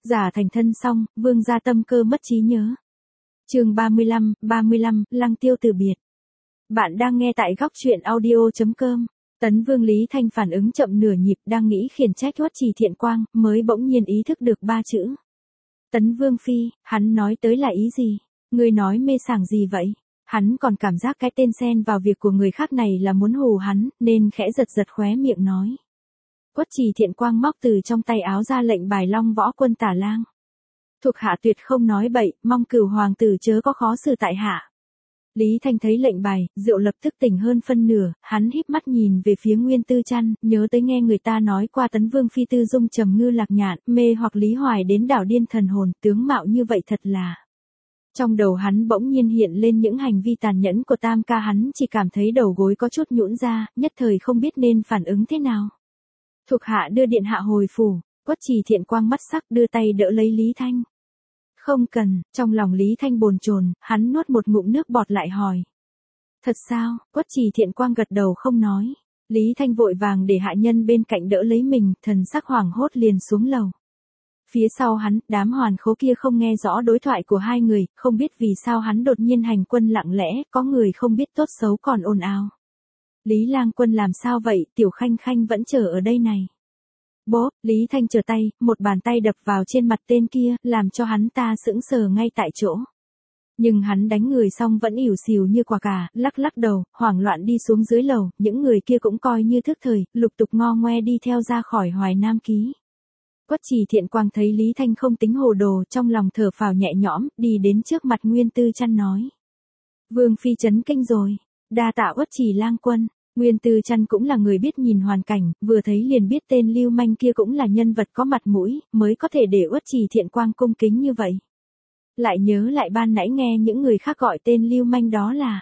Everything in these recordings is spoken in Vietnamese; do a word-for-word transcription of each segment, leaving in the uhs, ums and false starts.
Giả thành thân xong, Vương gia tâm cơ mất trí nhớ. Chương ba mươi lăm, ba mươi lăm, Lăng Tiêu từ biệt. Bạn đang nghe tại góc truyện audio chấm com. Tấn Vương Lý Thanh phản ứng chậm nửa nhịp, đang nghĩ khiển trách Uất Trì Thiện Quang, mới bỗng nhiên ý thức được ba chữ. Tấn Vương phi, hắn nói tới là ý gì? Ngươi nói mê sảng gì vậy? Hắn còn cảm giác cái tên xen vào việc của người khác này là muốn hù hắn, nên khẽ giật giật khóe miệng nói. Uất Trì Thiện Quang móc từ trong tay áo ra lệnh bài Long Võ Quân Tả Lang. Thuộc hạ tuyệt không nói bậy, mong cửu hoàng tử chớ có khó xử tại hạ. Lý Thanh thấy lệnh bài, rượu lập tức tỉnh hơn phân nửa, hắn híp mắt nhìn về phía Nguyên Tư Trăn, nhớ tới nghe người ta nói qua Tấn Vương phi tư dung trầm ngư lạc nhạn, mê hoặc Lý Hoài đến đảo điên thần hồn, tướng mạo như vậy thật là. Trong đầu hắn bỗng nhiên hiện lên những hành vi tàn nhẫn của Tam ca, hắn chỉ cảm thấy đầu gối có chút nhũn ra, nhất thời không biết nên phản ứng thế nào. Thuộc hạ đưa điện hạ hồi phủ. Uất Trì Thiện Quang mắt sắc đưa tay đỡ lấy Lý Thanh. Không cần, trong lòng Lý Thanh bồn chồn, hắn nuốt một ngụm nước bọt lại hỏi. Thật sao? Uất Trì Thiện Quang gật đầu không nói. Lý Thanh vội vàng để hạ nhân bên cạnh đỡ lấy mình, thần sắc hoảng hốt liền xuống lầu. Phía sau hắn, đám hoàn khố kia không nghe rõ đối thoại của hai người, không biết vì sao hắn đột nhiên hành quân lặng lẽ, có người không biết tốt xấu còn ồn ào. Lý Lang Quân làm sao vậy, Tiểu Khanh Khanh vẫn chờ ở đây này. Bố, Lý Thanh trở tay, một bàn tay đập vào trên mặt tên kia, làm cho hắn ta sững sờ ngay tại chỗ. Nhưng hắn đánh người xong vẫn ỉu xìu như quả cà, lắc lắc đầu, hoảng loạn đi xuống dưới lầu, những người kia cũng coi như thức thời, lục tục ngo ngoe đi theo ra khỏi Hoài Nam Ký. Uất Trì Thiện Quang thấy Lý Thanh không tính hồ đồ, trong lòng thở phào nhẹ nhõm, đi đến trước mặt Nguyên Tư Trăn nói. Vương phi chấn kinh rồi, đa tạ Uất Trì Lang Quân. Nguyên Tư Trăn cũng là người biết nhìn hoàn cảnh, vừa thấy liền biết tên lưu manh kia cũng là nhân vật có mặt mũi, mới có thể để Uất Trì Thiện Quang cung kính như vậy. Lại nhớ lại ban nãy nghe những người khác gọi tên lưu manh đó là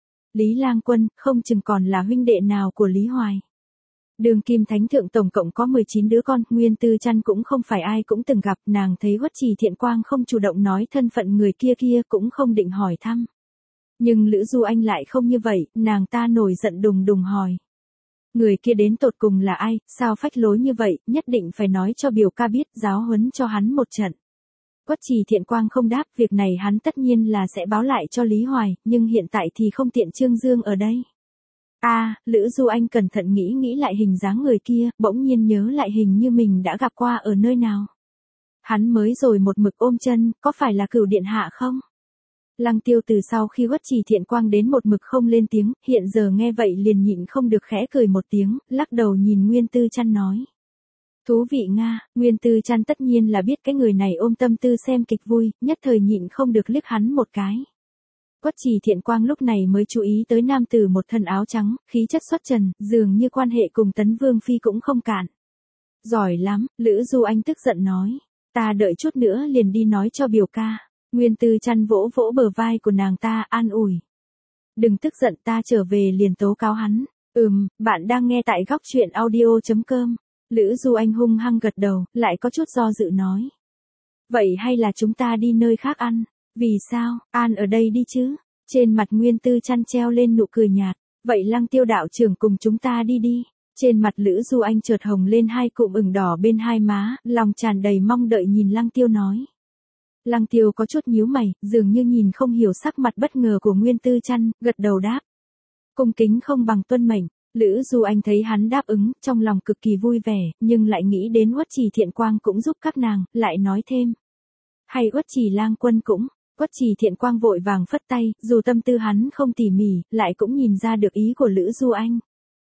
Lý Lang Quân, không chừng còn là huynh đệ nào của Lý Hoài. Đường Kim Thánh Thượng tổng cộng có mười chín đứa con, Nguyên Tư Trăn cũng không phải ai cũng từng gặp, nàng thấy Uất Trì Thiện Quang không chủ động nói thân phận người kia kia cũng không định hỏi thăm. Nhưng Lữ Du Anh lại không như vậy, nàng ta nổi giận đùng đùng hỏi. Người kia đến tột cùng là ai, sao phách lối như vậy, nhất định phải nói cho biểu ca biết, giáo huấn cho hắn một trận. Uất Trì Thiện Quang không đáp, việc này hắn tất nhiên là sẽ báo lại cho Lý Hoài, nhưng hiện tại thì không tiện trương dương ở đây. A, à, Lữ Du Anh cẩn thận nghĩ nghĩ lại hình dáng người kia, bỗng nhiên nhớ lại hình như mình đã gặp qua ở nơi nào. Hắn mới rồi một mực ôm chân, có phải là Cửu điện hạ không? Lăng Tiêu từ sau khi Uất Trì Thiện Quang đến một mực không lên tiếng, hiện giờ nghe vậy liền nhịn không được khẽ cười một tiếng, lắc đầu nhìn Nguyên Tư Trăn nói. Thú vị nga, Nguyên Tư Trăn tất nhiên là biết cái người này ôm tâm tư xem kịch vui, nhất thời nhịn không được liếc hắn một cái. Uất Trì Thiện Quang lúc này mới chú ý tới nam tử một thân áo trắng, khí chất xuất trần, dường như quan hệ cùng Tấn Vương phi cũng không cạn. Giỏi lắm, Lữ Du Anh tức giận nói, ta đợi chút nữa liền đi nói cho biểu ca. Nguyên Tư Trăn vỗ vỗ bờ vai của nàng ta, an ủi. Đừng tức giận, ta trở về liền tố cáo hắn. Ừm, bạn đang nghe tại góc truyện audio chấm com. Lữ Du Anh hung hăng gật đầu, lại có chút do dự nói. Vậy hay là chúng ta đi nơi khác ăn? Vì sao, an ở đây đi chứ? Trên mặt Nguyên Tư Trăn treo lên nụ cười nhạt. Vậy Lăng Tiêu đạo trưởng cùng chúng ta đi đi. Trên mặt Lữ Du Anh chợt hồng lên hai cụm ửng đỏ bên hai má, lòng tràn đầy mong đợi nhìn Lăng Tiêu nói. Lăng Tiêu có chút nhíu mày, dường như nhìn không hiểu sắc mặt bất ngờ của Nguyên Tư Trăn, gật đầu đáp. Cung kính không bằng tuân mệnh. Lữ Du Anh thấy hắn đáp ứng, trong lòng cực kỳ vui vẻ, nhưng lại nghĩ đến Uất Trì Thiện Quang cũng giúp các nàng, lại nói thêm. Hay Uất Trì Lang Quân cũng. Uất Trì Thiện Quang vội vàng phất tay, dù tâm tư hắn không tỉ mỉ, lại cũng nhìn ra được ý của Lữ Du Anh.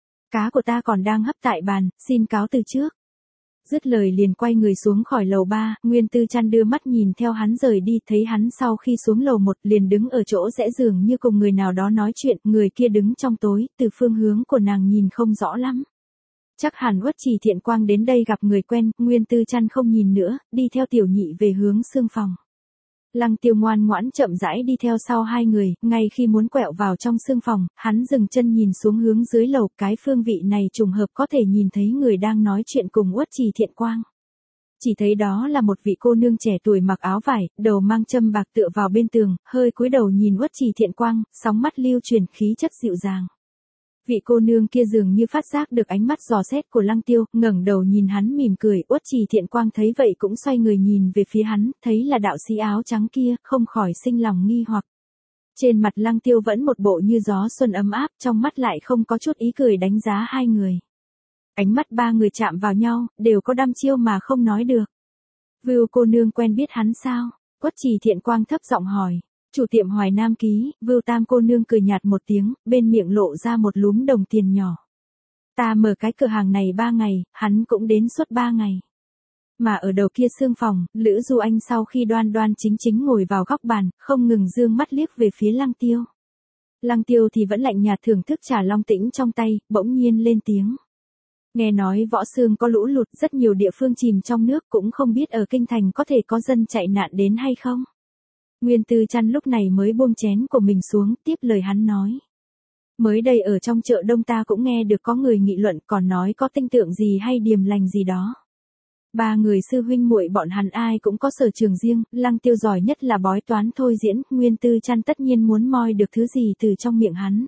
Cá của ta còn đang hấp tại bàn, xin cáo từ trước. Dứt lời liền quay người xuống khỏi lầu ba, Nguyên Tư Trăn đưa mắt nhìn theo hắn rời đi, thấy hắn sau khi xuống lầu một liền đứng ở chỗ rẽ giường như cùng người nào đó nói chuyện, người kia đứng trong tối, từ phương hướng của nàng nhìn không rõ lắm. Chắc hẳn Uất Trì Thiện Quang đến đây gặp người quen, Nguyên Tư Trăn không nhìn nữa, đi theo tiểu nhị về hướng xương phòng. Lăng Tiêu ngoan ngoãn chậm rãi đi theo sau hai người, ngay khi muốn quẹo vào trong xương phòng, hắn dừng chân nhìn xuống hướng dưới lầu, cái phương vị này trùng hợp có thể nhìn thấy người đang nói chuyện cùng Uất Trì Thiện Quang. Chỉ thấy đó là một vị cô nương trẻ tuổi mặc áo vải, đầu mang châm bạc tựa vào bên tường, hơi cúi đầu nhìn Uất Trì Thiện Quang, sóng mắt lưu truyền khí chất dịu dàng. Vị cô nương kia dường như phát giác được ánh mắt dò xét của Lăng Tiêu, ngẩng đầu nhìn hắn mỉm cười. Uất Trì Thiện Quang thấy vậy cũng xoay người nhìn về phía hắn, thấy là đạo sĩ áo trắng kia, không khỏi sinh lòng nghi hoặc. Trên mặt Lăng Tiêu vẫn một bộ như gió xuân ấm áp, trong mắt lại không có chút ý cười đánh giá hai người. Ánh mắt ba người chạm vào nhau, đều có đăm chiêu mà không nói được. Vưu cô nương quen biết hắn sao? Uất Trì Thiện Quang thấp giọng hỏi. Chủ tiệm Hoài Nam Ký, Vưu Tam cô nương cười nhạt một tiếng, bên miệng lộ ra một lúm đồng tiền nhỏ. Ta mở cái cửa hàng này ba ngày, hắn cũng đến suốt ba ngày. Mà ở đầu kia xương phòng, Lữ Du Anh sau khi đoan đoan chính chính ngồi vào góc bàn, không ngừng dương mắt liếc về phía Lăng Tiêu. Lăng Tiêu thì vẫn lạnh nhạt thưởng thức trà long tĩnh trong tay, bỗng nhiên lên tiếng. Nghe nói Võ Xương có lũ lụt, rất nhiều địa phương chìm trong nước, cũng không biết ở kinh thành có thể có dân chạy nạn đến hay không. Nguyên Tư Trăn lúc này mới buông chén của mình xuống, tiếp lời hắn nói. Mới đây ở trong chợ đông ta cũng nghe được có người nghị luận, còn nói có tinh tượng gì hay điềm lành gì đó. Ba người sư huynh muội bọn hắn ai cũng có sở trường riêng, Lăng Tiêu giỏi nhất là bói toán thôi diễn, Nguyên Tư Trăn tất nhiên muốn moi được thứ gì từ trong miệng hắn.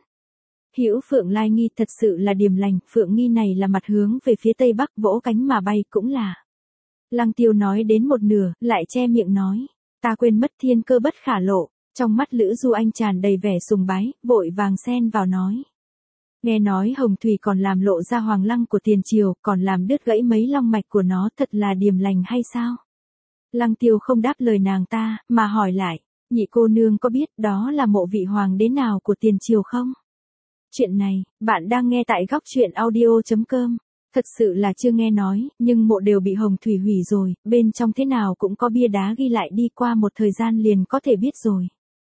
Hữu Phượng Lai Nghi thật sự là điềm lành, Phượng Nghi này là mặt hướng về phía tây bắc, vỗ cánh mà bay cũng là. Lăng Tiêu nói đến một nửa, lại che miệng nói. Ta quên mất thiên cơ bất khả lộ, trong mắt Lữ Du Anh tràn đầy vẻ sùng bái, vội vàng xen vào nói. Nghe nói Hồng Thủy còn làm lộ ra hoàng lăng của tiền triều, còn làm đứt gãy mấy long mạch của nó, thật là điềm lành hay sao? Lăng Tiêu không đáp lời nàng ta, mà hỏi lại, nhị cô nương có biết đó là mộ vị hoàng đế nào của tiền triều không? Chuyện này, bạn đang nghe tại góc truyện audio chấm com. Thật sự là chưa nghe nói, nhưng mộ đều bị Hồng Thủy hủy rồi, bên trong thế nào cũng có bia đá ghi lại, đi qua một thời gian liền có thể biết rồi.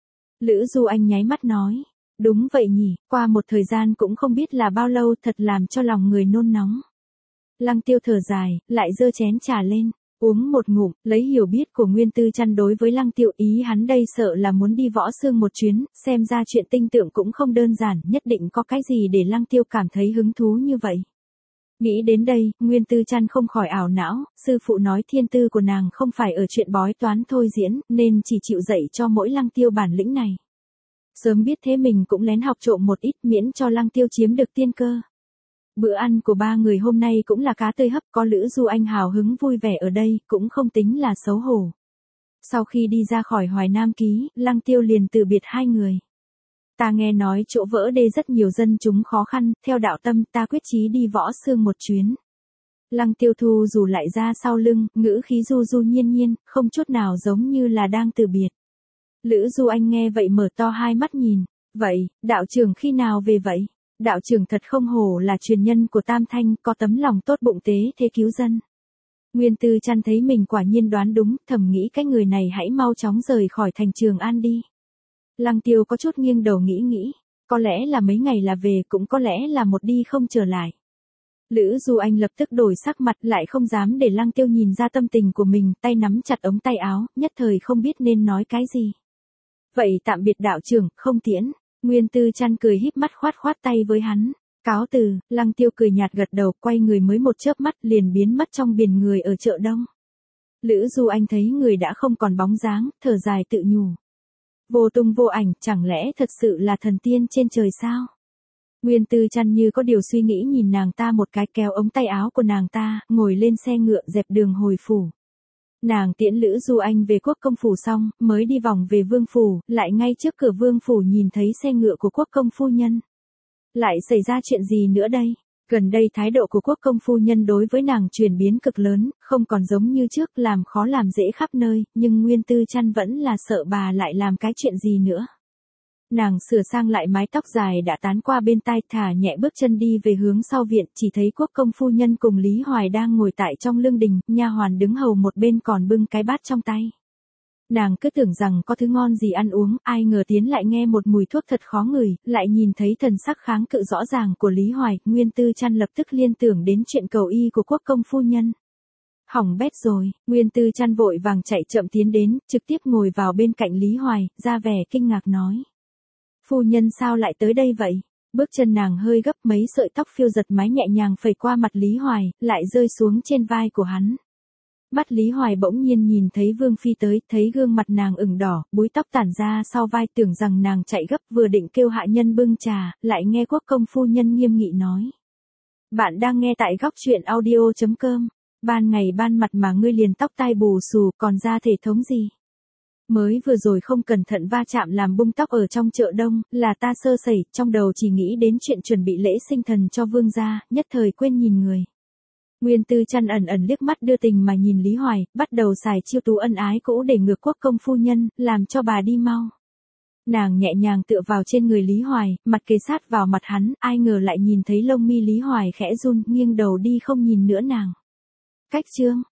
Lữ Du Anh nháy mắt nói, đúng vậy nhỉ, qua một thời gian cũng không biết là bao lâu, thật làm cho lòng người nôn nóng. Lăng Tiêu thở dài, lại giơ chén trà lên, uống một ngụm, lấy hiểu biết của Nguyên Tư Trăn đối với Lăng Tiêu, ý hắn đây sợ là muốn đi Võ Xương một chuyến, xem ra chuyện tinh tượng cũng không đơn giản, nhất định có cái gì để Lăng Tiêu cảm thấy hứng thú như vậy. Nghĩ đến đây, Nguyên Tư Trăn không khỏi ảo não, sư phụ nói thiên tư của nàng không phải ở chuyện bói toán thôi diễn, nên chỉ chịu dạy cho mỗi Lăng Tiêu bản lĩnh này. Sớm biết thế mình cũng lén học trộm một ít, miễn cho Lăng Tiêu chiếm được tiên cơ. Bữa ăn của ba người hôm nay cũng là cá tươi hấp, có Lữ Du Anh hào hứng vui vẻ ở đây, cũng không tính là xấu hổ. Sau khi đi ra khỏi Hoài Nam Ký, Lăng Tiêu liền từ biệt hai người. Ta nghe nói chỗ vỡ đê rất nhiều dân chúng khó khăn, theo đạo tâm ta quyết chí đi Võ Xương một chuyến. Lăng Tiêu thu dù lại ra sau lưng, ngữ khí du du nhiên nhiên, không chút nào giống như là đang từ biệt. Lữ Du Anh nghe vậy mở to hai mắt nhìn, vậy, đạo trưởng khi nào về vậy? Đạo trưởng thật không hổ là truyền nhân của Tam Thanh, có tấm lòng tốt bụng tế thế cứu dân. Nguyên Tư Trăn thấy mình quả nhiên đoán đúng, thầm nghĩ cái người này hãy mau chóng rời khỏi thành Trường An đi. Lăng Tiêu có chút nghiêng đầu nghĩ nghĩ, có lẽ là mấy ngày là về, cũng có lẽ là một đi không trở lại. Lữ Du Anh lập tức đổi sắc mặt, lại không dám để Lăng Tiêu nhìn ra tâm tình của mình, tay nắm chặt ống tay áo, nhất thời không biết nên nói cái gì. Vậy tạm biệt đạo trưởng, không tiễn. Nguyên Tư Trăn cười híp mắt khoát khoát tay với hắn. Cáo từ, Lăng Tiêu cười nhạt gật đầu, quay người mới một chớp mắt liền biến mất trong biển người ở chợ đông. Lữ Du Anh thấy người đã không còn bóng dáng, thở dài tự nhủ. Vô tung vô ảnh, chẳng lẽ thật sự là thần tiên trên trời sao? Nguyên Tư Trăn như có điều suy nghĩ nhìn nàng ta một cái, kéo ống tay áo của nàng ta, ngồi lên xe ngựa dẹp đường hồi phủ. Nàng tiễn Lữ Du Anh về Quốc công phủ xong, mới đi vòng về vương phủ, lại ngay trước cửa vương phủ nhìn thấy xe ngựa của Quốc công phu nhân. Lại xảy ra chuyện gì nữa đây? Gần đây thái độ của Quốc công phu nhân đối với nàng chuyển biến cực lớn, không còn giống như trước làm khó làm dễ khắp nơi, nhưng Nguyên Tư Trăn vẫn là sợ bà lại làm cái chuyện gì nữa. Nàng sửa sang lại mái tóc dài đã tán qua bên tai, thả nhẹ bước chân đi về hướng sau viện, chỉ thấy Quốc công phu nhân cùng Lý Hoài đang ngồi tại trong lương đình, nha hoàn đứng hầu một bên còn bưng cái bát trong tay. Nàng cứ tưởng rằng có thứ ngon gì ăn uống, ai ngờ tiến lại nghe một mùi thuốc thật khó ngửi, lại nhìn thấy thần sắc kháng cự rõ ràng của Lý Hoài, Nguyên Tư Trăn lập tức liên tưởng đến chuyện cầu y của Quốc công phu nhân. Hỏng bét rồi, Nguyên Tư Trăn vội vàng chạy chậm tiến đến, trực tiếp ngồi vào bên cạnh Lý Hoài, ra vẻ kinh ngạc nói. Phu nhân sao lại tới đây vậy? Bước chân nàng hơi gấp, mấy sợi tóc phiêu giật mái nhẹ nhàng phẩy qua mặt Lý Hoài, lại rơi xuống trên vai của hắn. Mắt Lý Hoài bỗng nhiên nhìn thấy Vương Phi tới, thấy gương mặt nàng ửng đỏ, búi tóc tản ra sau vai, tưởng rằng nàng chạy gấp vừa định kêu hạ nhân bưng trà, lại nghe Quốc công phu nhân nghiêm nghị nói. Bạn đang nghe tại góc truyện audio.com, ban ngày ban mặt mà ngươi liền tóc tai bù xù, còn ra thể thống gì? Mới vừa rồi không cẩn thận va chạm làm bung tóc ở trong chợ đông, là ta sơ sẩy, trong đầu chỉ nghĩ đến chuyện chuẩn bị lễ sinh thần cho vương gia, nhất thời quên nhìn người. Nguyên Tư Trăn ẩn ẩn liếc mắt đưa tình mà nhìn Lý Hoài, bắt đầu xài chiêu tú ân ái cũ để ngược Quốc công phu nhân, làm cho bà đi mau. Nàng nhẹ nhàng tựa vào trên người Lý Hoài, mặt kề sát vào mặt hắn, ai ngờ lại nhìn thấy lông mi Lý Hoài khẽ run, nghiêng đầu đi không nhìn nữa nàng. Cách chương,